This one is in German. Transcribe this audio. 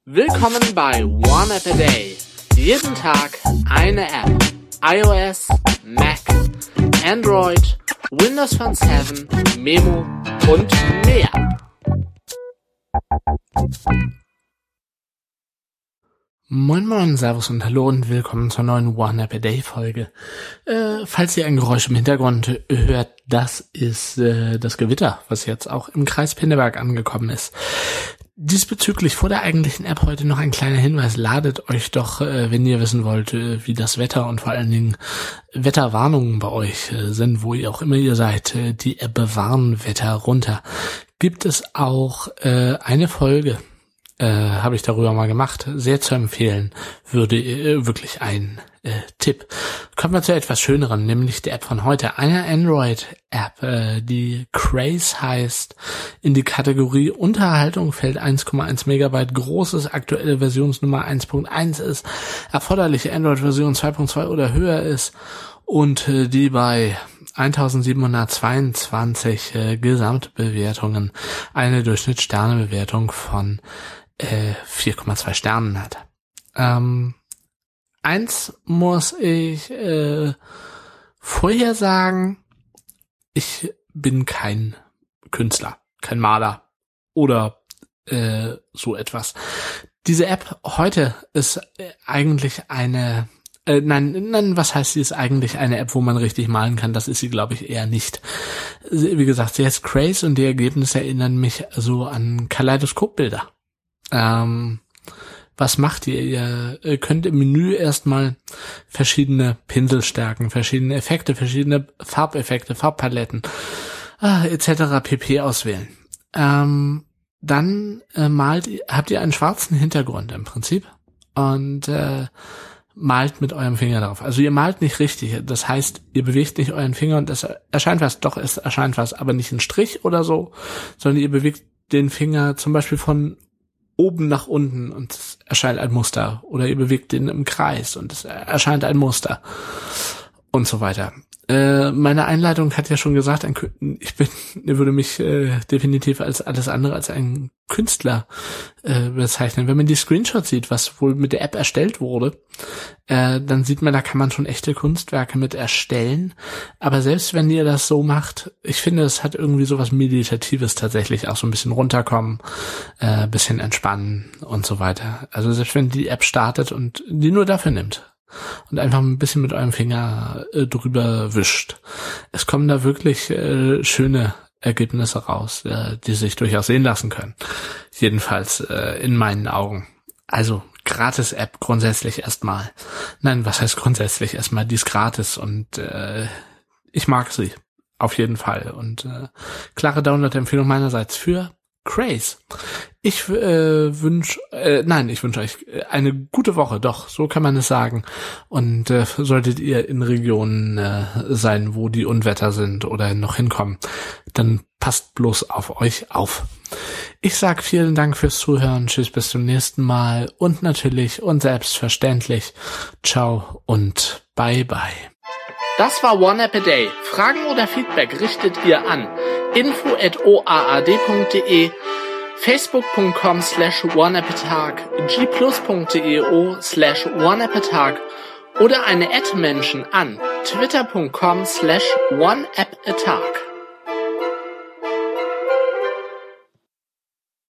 Willkommen bei One App a Day. Jeden Tag eine App. iOS, Mac, Android, Windows Phone 7, Memo und mehr. Moin moin, servus und hallo und willkommen zur neuen One App a Day Folge. Falls ihr ein Geräusch im Hintergrund hört, das ist das Gewitter, was jetzt auch im Kreis Pinneberg angekommen ist. Diesbezüglich vor der eigentlichen App heute noch ein kleiner Hinweis. Ladet euch doch, wenn ihr wissen wollt, wie das Wetter und vor allen Dingen Wetterwarnungen bei euch sind, wo ihr auch immer ihr seid, die App Warnwetter runter. Gibt es auch eine Folge, habe ich darüber mal gemacht, sehr zu empfehlen, würde wirklich ein Tipp. Kommen wir zu etwas Schönerem, nämlich der App von heute, eine Android-App, die Craze heißt, in die Kategorie Unterhaltung fällt 1,1 Megabyte groß ist, aktuelle Versionsnummer 1.1 ist, erforderliche Android-Version 2.2 oder höher ist und die bei 1722 Gesamtbewertungen eine Durchschnittssternebewertung von 4,2 Sternen hat. Eins muss ich vorher sagen, ich bin kein Künstler, kein Maler oder so etwas. Diese App heute ist eigentlich eine Nein, was heißt, sie ist eigentlich eine App, wo man richtig malen kann? Das ist sie, glaube ich, eher nicht. Wie gesagt, sie heißt Craze und die Ergebnisse erinnern mich so an Kaleidoskopbilder. Was macht ihr? Ihr könnt im Menü erstmal verschiedene Pinselstärken, verschiedene Effekte, verschiedene Farbeffekte, Farbpaletten etc. pp. Auswählen. Dann habt ihr einen schwarzen Hintergrund im Prinzip und malt mit eurem Finger drauf. Also ihr malt nicht richtig, das heißt, ihr bewegt nicht euren Finger und es erscheint was, doch es erscheint was, aber nicht ein Strich oder so, sondern ihr bewegt den Finger zum Beispiel von oben nach unten und es erscheint ein Muster. Oder ihr bewegt den im Kreis und es erscheint ein Muster. Und so weiter. Meine Einleitung hat ja schon gesagt, ich würde mich definitiv als alles andere als ein Künstler bezeichnen. Wenn man die Screenshots sieht, was wohl mit der App erstellt wurde, dann sieht man, da kann man schon echte Kunstwerke mit erstellen. Aber selbst wenn ihr das so macht, ich finde, es hat irgendwie so was Meditatives tatsächlich, auch so ein bisschen runterkommen, bisschen entspannen und so weiter. Also selbst wenn die App startet und die nur dafür nimmt und einfach ein bisschen mit eurem Finger drüber wischt. Es kommen da wirklich schöne Ergebnisse raus, die sich durchaus sehen lassen können. Jedenfalls in meinen Augen. Also Gratis-App grundsätzlich erstmal. Nein, was heißt grundsätzlich erstmal? Die ist gratis und ich mag sie. Auf jeden Fall. Und klare Download-Empfehlung meinerseits für Craze. Ich wünsche euch eine gute Woche, doch, so kann man es sagen. Und solltet ihr in Regionen sein, wo die Unwetter sind oder noch hinkommen, dann passt bloß auf euch auf. Ich sag vielen Dank fürs Zuhören, tschüss, bis zum nächsten Mal und natürlich und selbstverständlich ciao und bye bye. Das war One App a Day. Fragen oder Feedback richtet ihr an info@oaad.de, facebook.com/oneappatag, gplus.io/oneappatag oder eine @Menschen an twitter.com/oneappatag.